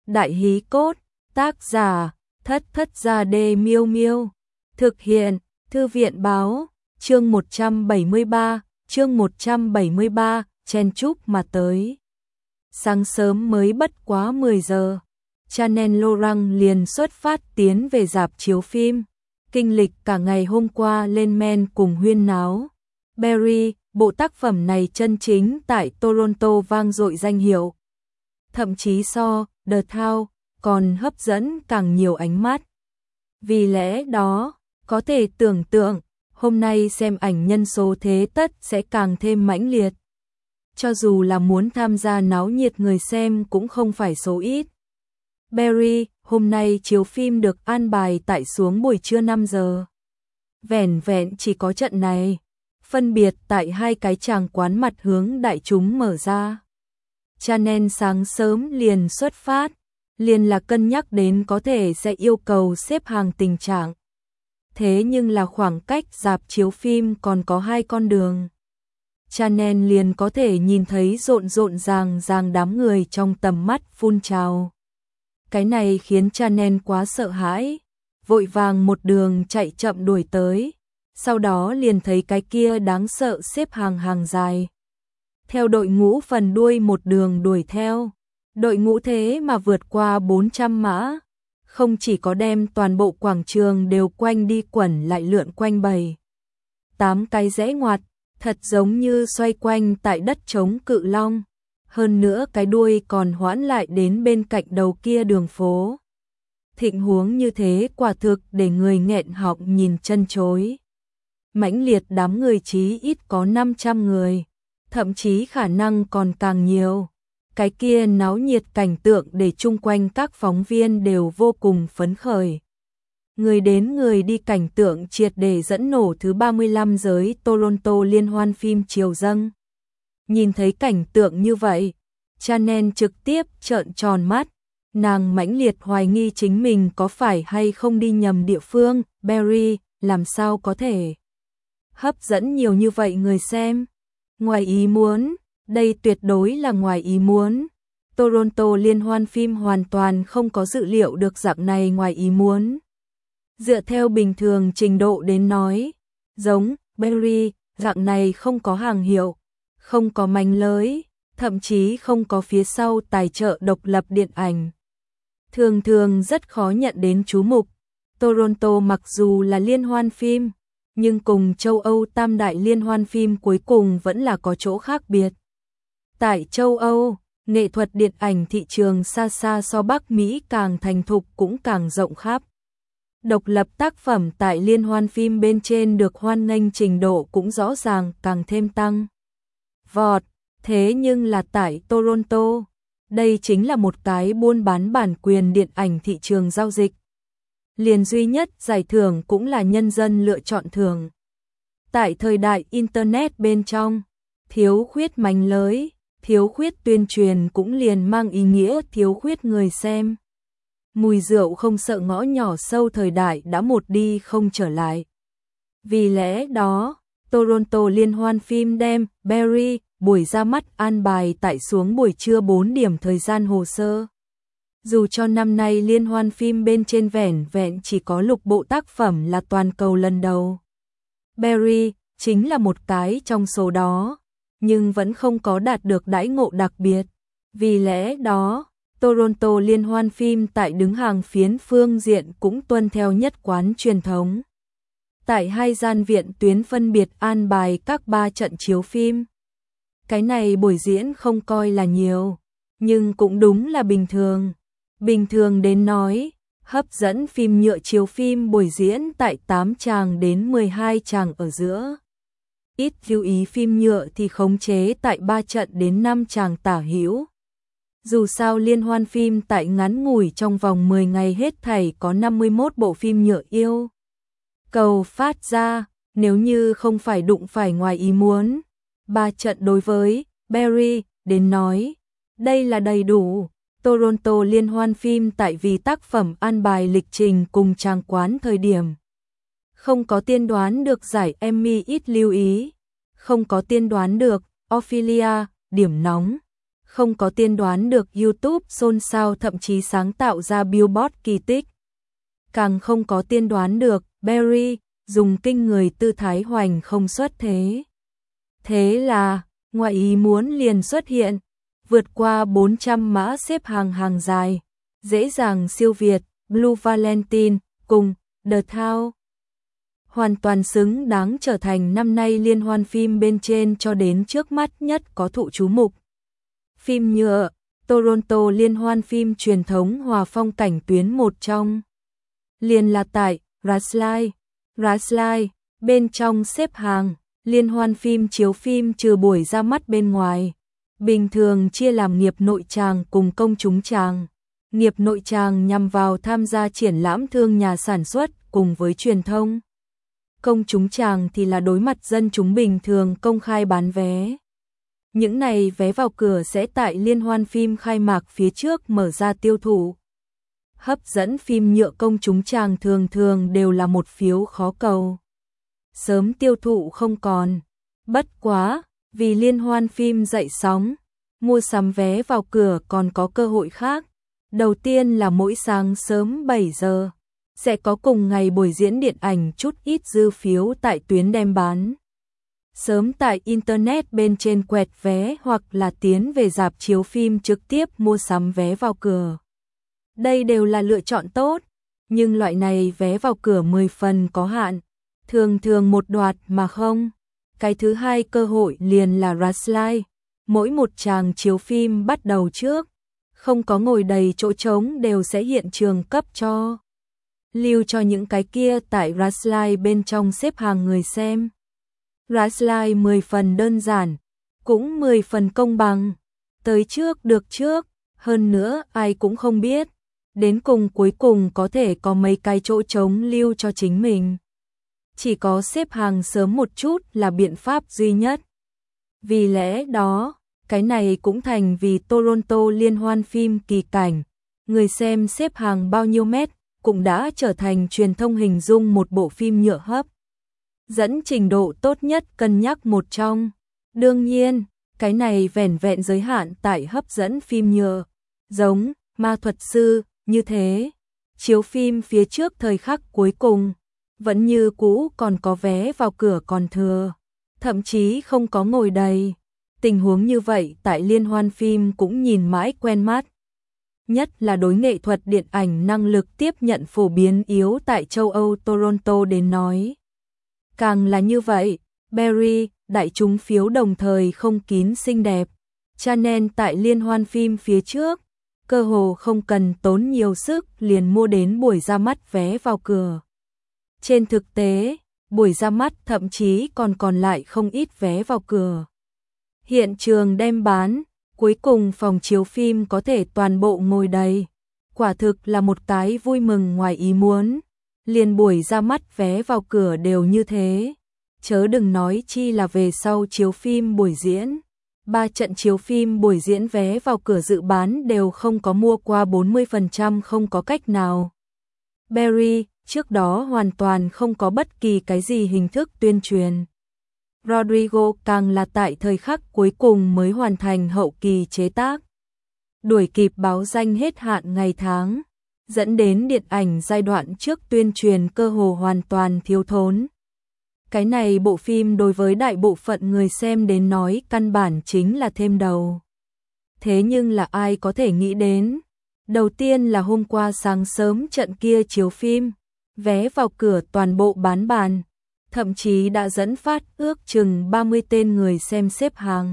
Đại hí cốt, tác giả, Thất Thất Gia Đê Miêu Miêu. Thực hiện, Thư viện báo, chương 173, chen chúc mà tới. Sáng sớm mới bất quá 10 giờ, Chanel Laurent liền xuất phát tiến về rạp chiếu phim. Kinh lịch cả ngày hôm qua lên men cùng huyên náo. Barry, bộ tác phẩm này chân chính tại Toronto vang dội danh hiệu. Thậm chí so The Town còn hấp dẫn càng nhiều ánh mắt. Vì lẽ đó, có thể tưởng tượng, hôm nay xem ảnh nhân số thế tất sẽ càng thêm mãnh liệt. Cho dù là muốn tham gia náo nhiệt người xem cũng không phải số ít. Barry, hôm nay chiếu phim được an bài tại xuống buổi trưa 5 giờ. Vẻn vẹn chỉ có trận này, phân biệt tại hai cái tràng quán mặt hướng đại chúng mở ra. Chanel sáng sớm liền xuất phát, liền là cân nhắc đến có thể sẽ yêu cầu xếp hàng tình trạng. Thế nhưng là khoảng cách rạp chiếu phim còn có 2 con đường. Chanel liền có thể nhìn thấy rộn ràng đám người trong tầm mắt phun trào. Cái này khiến Chanel quá sợ hãi, vội vàng một đường chạy chậm đuổi tới, sau đó liền thấy cái kia đáng sợ xếp hàng dài. Theo đội ngũ phần đuôi một đường đuổi theo, đội ngũ thế mà vượt qua 400 mã, không chỉ có đem toàn bộ quảng trường đều quanh đi quẩn lại lượn quanh 7-8 cái rẽ ngoặt, thật giống như xoay quanh tại đất trống cự long. Hơn nữa cái đuôi còn hoãn lại đến bên cạnh đầu kia đường phố. Thịnh huống như thế quả thực để người nghẹn họng nhìn chân chối. Mãnh liệt đám người chí ít có 500 người, thậm chí khả năng còn càng nhiều. Cái kia náo nhiệt cảnh tượng để chung quanh các phóng viên đều vô cùng phấn khởi. Người đến người đi cảnh tượng triệt để dẫn nổ thứ 35 giới Toronto liên hoan phim chiều dâng. Nhìn thấy cảnh tượng như vậy, Chanel trực tiếp trợn tròn mắt, nàng mãnh liệt hoài nghi chính mình có phải hay không đi nhầm địa phương. Barry, làm sao có thể hấp dẫn nhiều như vậy người xem? Ngoài ý muốn, đây tuyệt đối là ngoài ý muốn. Toronto liên hoan phim hoàn toàn không có dự liệu được dạng này ngoài ý muốn. Dựa theo bình thường trình độ đến nói, giống Barry, dạng này không có hàng hiệu, không có mánh lới, thậm chí không có phía sau tài trợ độc lập điện ảnh. Thường rất khó nhận đến chú mục. Toronto mặc dù là liên hoan phim, nhưng cùng châu Âu tam đại liên hoan phim cuối cùng vẫn là có chỗ khác biệt. Tại châu Âu, nghệ thuật điện ảnh thị trường xa xa so Bắc Mỹ càng thành thục cũng càng rộng khắp. Độc lập tác phẩm tại liên hoan phim bên trên được hoan nghênh trình độ cũng rõ ràng càng thêm tăng vọt. Thế nhưng là tại Toronto, đây chính là một cái buôn bán bản quyền điện ảnh thị trường giao dịch. Liền duy nhất giải thưởng cũng là nhân dân lựa chọn thưởng. Tại thời đại Internet bên trong, thiếu khuyết mánh lới, thiếu khuyết tuyên truyền cũng liền mang ý nghĩa thiếu khuyết người xem. Mùi rượu không sợ ngõ nhỏ sâu thời đại đã một đi không trở lại. Vì lẽ đó, Toronto liên hoan phim đem Barry buổi ra mắt an bài tại xuống buổi trưa 4 điểm thời gian hồ sơ. Dù cho năm nay liên hoan phim bên trên vẻn vẹn chỉ có lục bộ tác phẩm là toàn cầu lần đầu. Barry chính là một cái trong số đó, nhưng vẫn không có đạt được đãi ngộ đặc biệt. Vì lẽ đó, Toronto liên hoan phim tại đứng hàng phiến phương diện cũng tuân theo nhất quán truyền thống. Tại 2 gian viện tuyến phân biệt an bài các 3 trận chiếu phim. Cái này buổi diễn không coi là nhiều, nhưng cũng đúng là bình thường. Bình thường đến nói, hấp dẫn phim nhựa chiếu phim buổi diễn tại 8 tràng đến 12 tràng ở giữa. Ít lưu ý phim nhựa thì khống chế tại 3 trận đến 5 tràng tả hữu. Dù sao liên hoan phim tại ngắn ngủi trong vòng 10 ngày hết thảy có 51 bộ phim nhựa yêu cầu phát ra, nếu như không phải đụng phải ngoài ý muốn. 3 trận đối với Barry đến nói, đây là đầy đủ. Toronto liên hoan phim tại vì tác phẩm an bài lịch trình cùng tràng quán thời điểm. Không có tiên đoán được giải Emmy ít lưu ý, không có tiên đoán được Ophelia, điểm nóng, Không có tiên đoán được YouTube xôn xao thậm chí sáng tạo ra Billboard kỳ tích. Càng không có tiên đoán được Barry dùng kinh người tư thái hoành không xuất thế. Thế là, ngoại ý muốn liền xuất hiện, vượt qua 400 mã xếp hàng dài, dễ dàng siêu việt Blue Valentine cùng The Town. Hoàn toàn xứng đáng trở thành năm nay liên hoan phim bên trên cho đến trước mắt nhất có thụ chú mục. Phim nhựa, Toronto liên hoan phim truyền thống hòa phong cảnh tuyến một trong. Liền là tại Rasline, bên trong xếp hàng, liên hoan phim chiếu phim trừ buổi ra mắt bên ngoài. Bình thường chia làm nghiệp nội tràng cùng công chúng tràng. Nghiệp nội tràng nhằm vào tham gia triển lãm thương nhà sản xuất cùng với truyền thông. Công chúng tràng thì là đối mặt dân chúng bình thường công khai bán vé. Những này vé vào cửa sẽ tại liên hoan phim khai mạc phía trước mở ra tiêu thụ. Hấp dẫn phim nhựa công chúng tràng thường đều là một phiếu khó cầu. Sớm tiêu thụ không còn. Bất quá, vì liên hoan phim dậy sóng, mua sắm vé vào cửa còn có cơ hội khác. Đầu tiên là mỗi sáng sớm 7 giờ, sẽ có cùng ngày buổi diễn điện ảnh chút ít dư phiếu tại tuyến đem bán. Sớm tại Internet bên trên quẹt vé hoặc là tiến về rạp chiếu phim trực tiếp mua sắm vé vào cửa. Đây đều là lựa chọn tốt, nhưng loại này vé vào cửa 10 phần có hạn, thường một đoạt mà không. Cái thứ hai cơ hội liền là Rasline, mỗi một tràng chiếu phim bắt đầu trước, không có ngồi đầy chỗ trống đều sẽ hiện trường cấp cho. Lưu cho những cái kia tại Rasline bên trong xếp hàng người xem. Rasline 10 phần đơn giản, cũng 10 phần công bằng, tới trước được trước, hơn nữa ai cũng không biết, đến cùng cuối cùng có thể có mấy cái chỗ trống lưu cho chính mình. Chỉ có xếp hàng sớm một chút là biện pháp duy nhất. Vì lẽ đó, cái này cũng thành vì Toronto liên hoan phim kỳ cảnh, người xem xếp hàng bao nhiêu mét, cũng đã trở thành truyền thông hình dung một bộ phim nhựa hấp dẫn trình độ tốt nhất cân nhắc một trong. Đương nhiên, cái này vẻn vẹn giới hạn tại hấp dẫn phim nhựa, giống Ma thuật sư, như thế. Chiếu phim phía trước thời khắc cuối cùng, vẫn như cũ còn có vé vào cửa còn thừa, thậm chí không có ngồi đầy. Tình huống như vậy tại liên hoan phim cũng nhìn mãi quen mắt. Nhất là đối nghệ thuật điện ảnh năng lực tiếp nhận phổ biến yếu tại châu Âu Toronto đến nói. Càng là như vậy, Barry, đại chúng phiếu đồng thời không kín xinh đẹp, cho nên tại liên hoan phim phía trước, cơ hồ không cần tốn nhiều sức liền mua đến buổi ra mắt vé vào cửa. Trên thực tế, buổi ra mắt thậm chí còn lại không ít vé vào cửa. Hiện trường đem bán, cuối cùng phòng chiếu phim có thể toàn bộ ngồi đầy. Quả thực là một cái vui mừng ngoài ý muốn. Liền buổi ra mắt vé vào cửa đều như thế. Chớ đừng nói chi là về sau chiếu phim buổi diễn. 3 trận chiếu phim buổi diễn vé vào cửa dự bán đều không có mua qua 40% không có cách nào. Barry, trước đó hoàn toàn không có bất kỳ cái gì hình thức tuyên truyền. Rodrigo càng là tại thời khắc cuối cùng mới hoàn thành hậu kỳ chế tác. Đuổi kịp báo danh hết hạn ngày tháng, dẫn đến điện ảnh giai đoạn trước tuyên truyền cơ hồ hoàn toàn thiếu thốn. Cái này bộ phim đối với đại bộ phận người xem đến nói căn bản chính là thêm đầu. Thế nhưng là ai có thể nghĩ đến? Đầu tiên là hôm qua sáng sớm trận kia chiếu phim, vé vào cửa toàn bộ bán bàn, thậm chí đã dẫn phát ước chừng 30 tên người xem xếp hàng.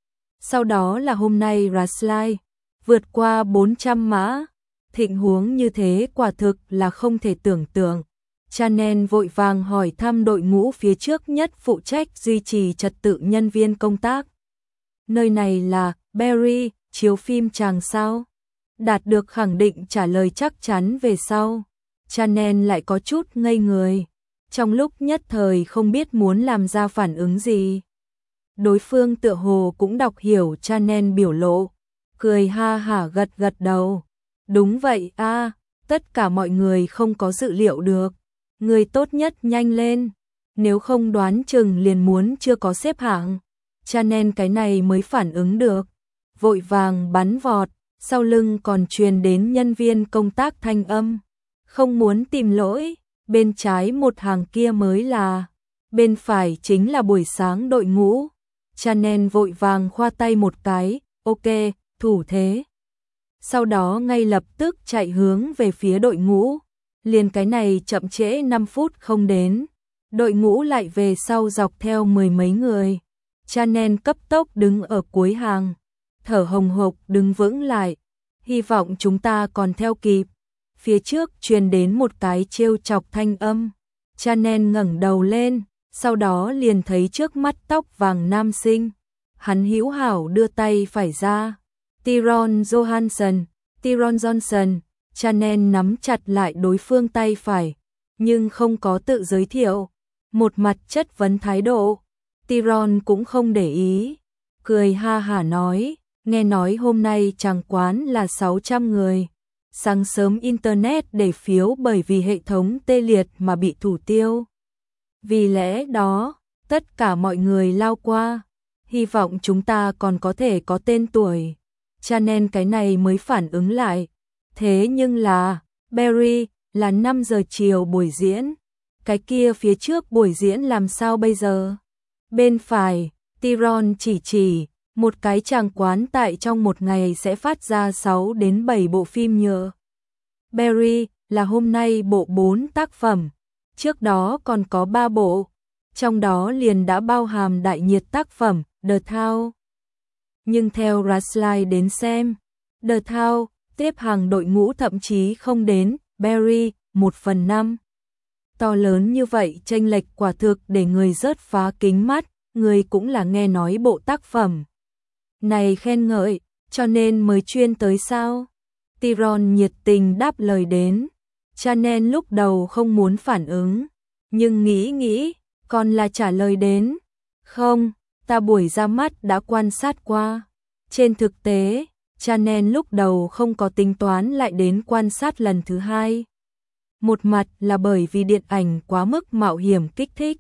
Sau đó là hôm nay Rasline, vượt qua 400 mã, thịnh huống như thế quả thực là không thể tưởng tượng. Chanel vội vàng hỏi thăm đội ngũ phía trước nhất phụ trách duy trì trật tự nhân viên công tác. Nơi này là Barry, chiếu phim chàng sao? Đạt được khẳng định trả lời chắc chắn về sau. Chanel lại có chút ngây người. Trong lúc nhất thời không biết muốn làm ra phản ứng gì. Đối phương tựa hồ cũng đọc hiểu Chanel biểu lộ. Cười ha hả gật đầu. Đúng vậy a, tất cả mọi người không có dự liệu được. Người tốt nhất nhanh lên. Nếu không đoán chừng liền muốn chưa có xếp hạng. Chanel cái này mới phản ứng được. vội vàng bắn vọt, sau lưng còn truyền đến nhân viên công tác thanh âm. Không muốn tìm lỗi, bên trái một hàng kia mới là, bên phải chính là buổi sáng đội ngũ. Chanel vội vàng khoa tay một cái, ok, thủ thế. Sau đó ngay lập tức chạy hướng về phía đội ngũ. Liền cái này chậm trễ 5 phút không đến. Đội ngũ lại về sau dọc theo mười mấy người. Chanel cấp tốc đứng ở cuối hàng, thở hồng hộc đứng vững lại. Hy vọng chúng ta còn theo kịp. Phía trước truyền đến một cái trêu chọc thanh âm. Chanel ngẩng đầu lên, sau đó liền thấy trước mắt tóc vàng nam sinh. Hắn hữu hảo đưa tay phải ra. Tyron Johnson, Chanel nắm chặt lại đối phương tay phải, nhưng không có tự giới thiệu, một mặt chất vấn thái độ. Tyron cũng không để ý, cười ha hả nói, nghe nói hôm nay chàng quán là 600 người. Sáng sớm Internet để phiếu bởi vì hệ thống tê liệt mà bị thủ tiêu. Vì lẽ đó, tất cả mọi người lao qua, hy vọng chúng ta còn có thể có tên tuổi. Chanel cái này mới phản ứng lại. Thế nhưng là, Barry, là 5 giờ chiều buổi diễn. Cái kia phía trước buổi diễn làm sao bây giờ? Bên phải, Tyron chỉ, một cái chàng quán tại trong một ngày sẽ phát ra 6 đến 7 bộ phim nhựa. Barry, là hôm nay bộ 4 tác phẩm. Trước đó còn có 3 bộ. Trong đó liền đã bao hàm đại nhiệt tác phẩm, The Town. Nhưng theo Rushlight đến xem, The Town, tiếp hàng đội ngũ thậm chí không đến, Barry, 1/5. To lớn như vậy chênh lệch quả thực để người rớt phá kính mắt, người cũng là nghe nói bộ tác phẩm này khen ngợi, cho nên mới chuyên tới sao. Tyron nhiệt tình đáp lời đến. Chanel lúc đầu không muốn phản ứng, nhưng nghĩ, còn là trả lời đến. Không, ta buổi ra mắt đã quan sát qua. Trên thực tế, Chanel lúc đầu không có tính toán lại đến quan sát lần thứ hai. Một mặt là bởi vì điện ảnh quá mức mạo hiểm kích thích.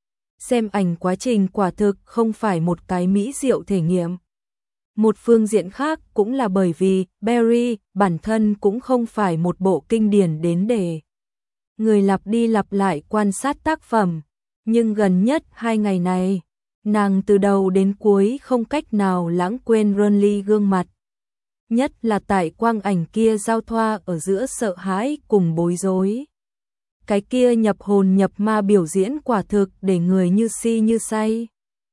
Xem ảnh quá trình quả thực không phải một cái mỹ diệu thể nghiệm. Một phương diện khác cũng là bởi vì Barry bản thân cũng không phải một bộ kinh điển đến để người lặp đi lặp lại quan sát tác phẩm. Nhưng gần nhất 2 ngày này, nàng từ đầu đến cuối không cách nào lãng quên Ronly gương mặt. Nhất là tại quang ảnh kia giao thoa ở giữa sợ hãi cùng bối rối. Cái kia nhập hồn nhập ma biểu diễn quả thực để người như si như say.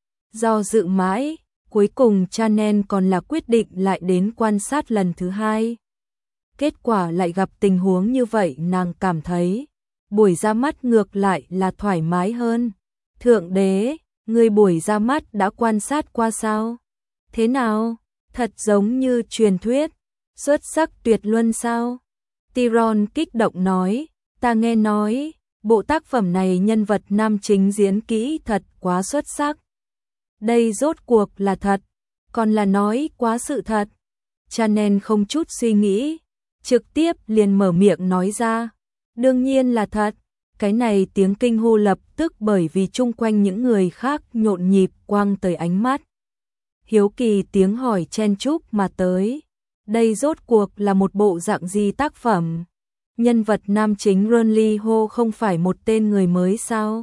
Do dự mãi, cuối cùng Chanel còn là quyết định lại đến quan sát lần thứ hai. Kết quả lại gặp tình huống như vậy, nàng cảm thấy buổi ra mắt ngược lại là thoải mái hơn. Thượng đế, người buổi ra mắt đã quan sát qua sao? Thế nào? Thật giống như truyền thuyết, xuất sắc tuyệt luân sao? Tyron kích động nói, ta nghe nói, bộ tác phẩm này nhân vật nam chính diễn kỹ thật quá xuất sắc. Đây rốt cuộc là thật, còn là nói quá sự thật. Chanel không chút suy nghĩ, trực tiếp liền mở miệng nói ra. Đương nhiên là thật. Cái này tiếng kinh hô lập tức bởi vì chung quanh những người khác nhộn nhịp quang tới ánh mắt. Hiếu kỳ tiếng hỏi chen chúc mà tới. Đây rốt cuộc là một bộ dạng gì tác phẩm? Nhân vật nam chính Ronly Ho không phải một tên người mới sao?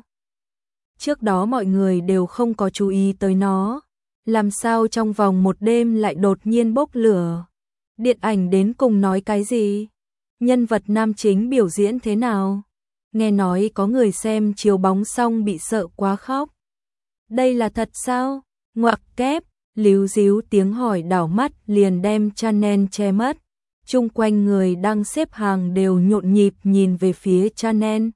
Trước đó mọi người đều không có chú ý tới nó. Làm sao trong vòng một đêm lại đột nhiên bốc lửa? Điện ảnh đến cùng nói cái gì? Nhân vật nam chính biểu diễn thế nào? Nghe nói có người xem chiếu bóng xong bị sợ quá khóc. Đây là thật sao? Ngoặc kép, líu díu tiếng hỏi đảo mắt liền đem Chanel che mất. Chung quanh người đang xếp hàng đều nhộn nhịp nhìn về phía Chanel.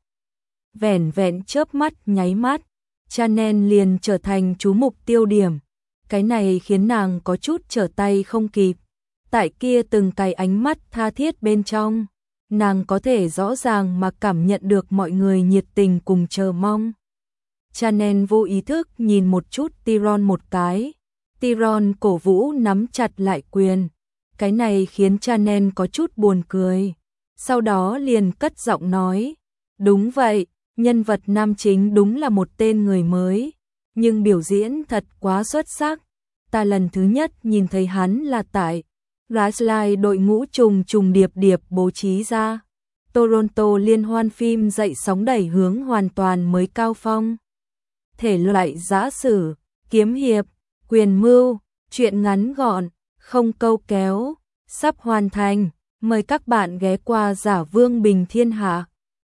Vẻn vẹn chớp mắt nháy mắt, Chanel liền trở thành chú mục tiêu điểm. Cái này khiến nàng có chút trở tay không kịp. Tại kia từng cái ánh mắt tha thiết bên trong, nàng có thể rõ ràng mà cảm nhận được mọi người nhiệt tình cùng chờ mong. Chanel vô ý thức nhìn một chút Tyron một cái. Tyron cổ vũ nắm chặt lại quyền. Cái này khiến Chanel có chút buồn cười. Sau đó liền cất giọng nói. Đúng vậy, nhân vật nam chính đúng là một tên người mới. Nhưng biểu diễn thật quá xuất sắc. ta lần thứ nhất nhìn thấy hắn là tại Rashline, đội ngũ trùng trùng điệp điệp bố trí ra Toronto liên hoan phim dậy sóng đẩy hướng hoàn toàn mới cao phong. Thể loại giã sử, kiếm hiệp, quyền mưu, truyện ngắn gọn, không câu kéo, sắp hoàn thành. Mời các bạn ghé qua Giả Vương Bình Thiên Hạ.